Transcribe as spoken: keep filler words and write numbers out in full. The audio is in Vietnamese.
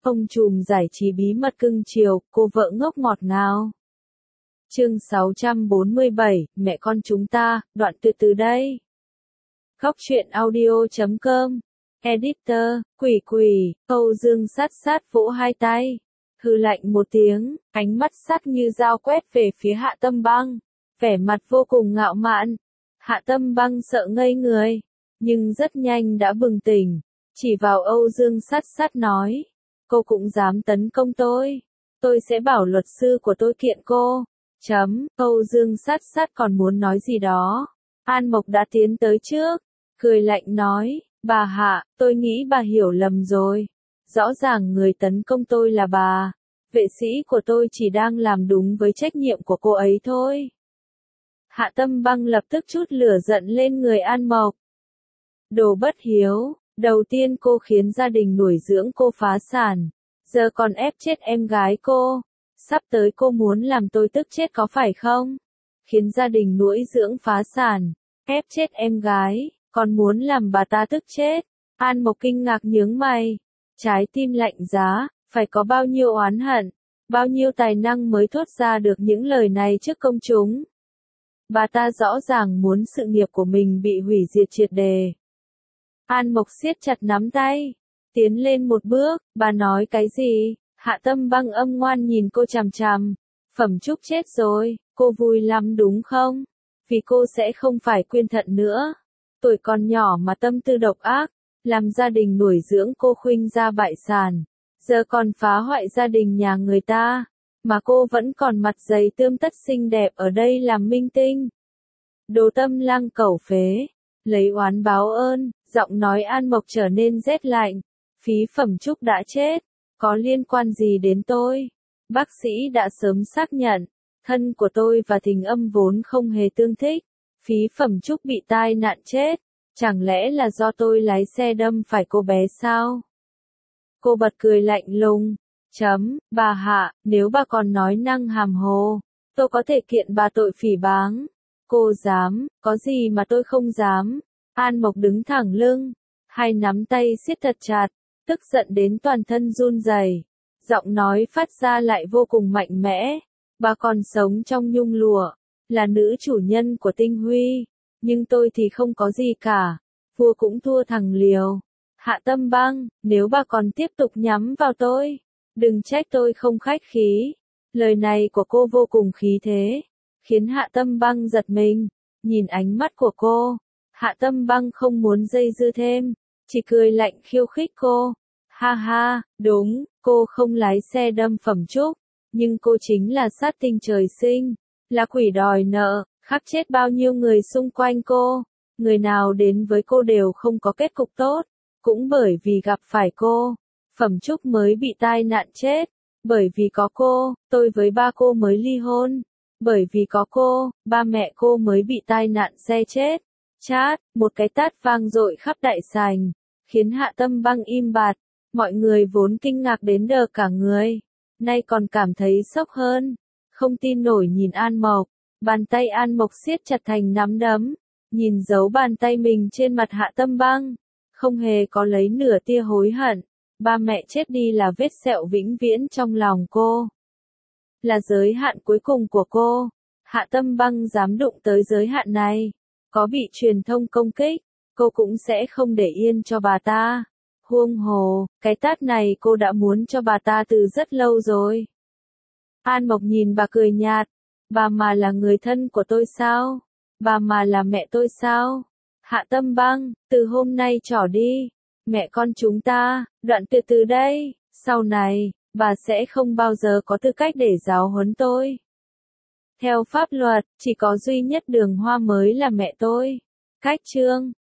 Ông trùm giải trí bí mật cưng chiều, cô vợ ngốc ngọt ngào. Chương sáu trăm bốn mươi bảy, mẹ con chúng ta, đoạn tuyệt từ đây. Góc truyện audio chấm com. Editor, quỷ quỷ, Âu Dương sát sát vỗ hai tay. Hừ lạnh một tiếng, ánh mắt sắc như dao quét về phía Hạ Tâm Băng. Vẻ mặt vô cùng ngạo mạn. Hạ Tâm Băng sợ ngây người, nhưng rất nhanh đã bừng tỉnh. Chỉ vào Âu Dương sát sát nói. Cô cũng dám tấn công tôi. Tôi sẽ bảo luật sư của tôi kiện cô. Chấm, Âu Dương sát sát còn muốn nói gì đó. An Mộc đã tiến tới trước. Cười lạnh nói, bà Hạ, tôi nghĩ bà hiểu lầm rồi. Rõ ràng người tấn công tôi là bà. Vệ sĩ của tôi chỉ đang làm đúng với trách nhiệm của cô ấy thôi. Hạ Tâm Băng lập tức chút lửa giận lên người An Mộc. Đồ bất hiếu, đầu tiên cô khiến gia đình nuôi dưỡng cô phá sản. Giờ còn ép chết em gái cô. Sắp tới cô muốn làm tôi tức chết có phải không? Khiến gia đình nuôi dưỡng phá sản, ép chết em gái, còn muốn làm bà ta tức chết. An Mộc kinh ngạc nhướng mày. Trái tim lạnh giá, phải có bao nhiêu oán hận, bao nhiêu tài năng mới thốt ra được những lời này trước công chúng. Bà ta rõ ràng muốn sự nghiệp của mình bị hủy diệt triệt đề. An Mộc siết chặt nắm tay, tiến lên một bước, bà nói cái gì? Hạ Tâm Băng âm ngoan nhìn cô chằm chằm. Phẩm Trúc chết rồi, cô vui lắm đúng không? Vì cô sẽ không phải quyên thận nữa. Tuổi còn nhỏ mà tâm tư độc ác, làm gia đình nuôi dưỡng cô khuynh ra bại sản. Giờ còn phá hoại gia đình nhà người ta, mà cô vẫn còn mặt dày tươm tất xinh đẹp ở đây làm minh tinh. Đồ tâm lang cẩu phế, lấy oán báo ơn, giọng nói An Mộc trở nên rét lạnh. Phí Phẩm Trúc đã chết, có liên quan gì đến tôi? Bác sĩ đã sớm xác nhận, thân của tôi và Thình Âm vốn không hề tương thích. Phí Phẩm Trúc bị tai nạn chết, chẳng lẽ là do tôi lái xe đâm phải cô bé sao? Cô bật cười lạnh lùng. Chấm, bà Hạ, nếu bà còn nói năng hàm hồ, tôi có thể kiện bà tội phỉ báng. Cô dám, có gì mà tôi không dám? An Mộc đứng thẳng lưng, hai nắm tay siết thật chặt, tức giận đến toàn thân run rẩy. Giọng nói phát ra lại vô cùng mạnh mẽ. Bà còn sống trong nhung lụa, là nữ chủ nhân của Tinh Huy, nhưng tôi thì không có gì cả. Vua cũng thua thằng liều. Hạ Tâm Băng, nếu bà còn tiếp tục nhắm vào tôi, đừng trách tôi không khách khí. Lời này của cô vô cùng khí thế, khiến Hạ Tâm Băng giật mình. Nhìn ánh mắt của cô, Hạ Tâm Băng không muốn dây dưa thêm, chỉ cười lạnh khiêu khích cô. Ha ha, đúng, cô không lái xe đâm Phẩm Trúc, nhưng cô chính là sát tinh trời sinh, là quỷ đòi nợ, khắc chết bao nhiêu người xung quanh cô. Người nào đến với cô đều không có kết cục tốt. Cũng bởi vì gặp phải cô, Phẩm Trúc mới bị tai nạn chết. Bởi vì có cô, tôi với ba cô mới ly hôn. Bởi vì có cô, ba mẹ cô mới bị tai nạn xe chết. Chát, một cái tát vang dội khắp đại sảnh, khiến Hạ Tâm Băng im bặt. Mọi người vốn kinh ngạc đến đờ cả người, nay còn cảm thấy sốc hơn. Không tin nổi nhìn An Mộc, bàn tay An Mộc siết chặt thành nắm đấm, nhìn dấu bàn tay mình trên mặt Hạ Tâm Băng, không hề có lấy nửa tia hối hận. Ba mẹ chết đi là vết sẹo vĩnh viễn trong lòng cô, là giới hạn cuối cùng của cô. Hạ Tâm Băng dám đụng tới giới hạn này, có bị truyền thông công kích, cô cũng sẽ không để yên cho bà ta. Huông hồ, cái tát này cô đã muốn cho bà ta từ rất lâu rồi. An Mộc nhìn bà cười nhạt. Bà mà là người thân của tôi sao? Bà mà là mẹ tôi sao? Hạ Tâm Băng, từ hôm nay trỏ đi. Mẹ con chúng ta, đoạn tuyệt từ đây. Sau này, bà sẽ không bao giờ có tư cách để giáo huấn tôi. Theo pháp luật, chỉ có duy nhất Đường Hoa mới là mẹ tôi. Cách chương.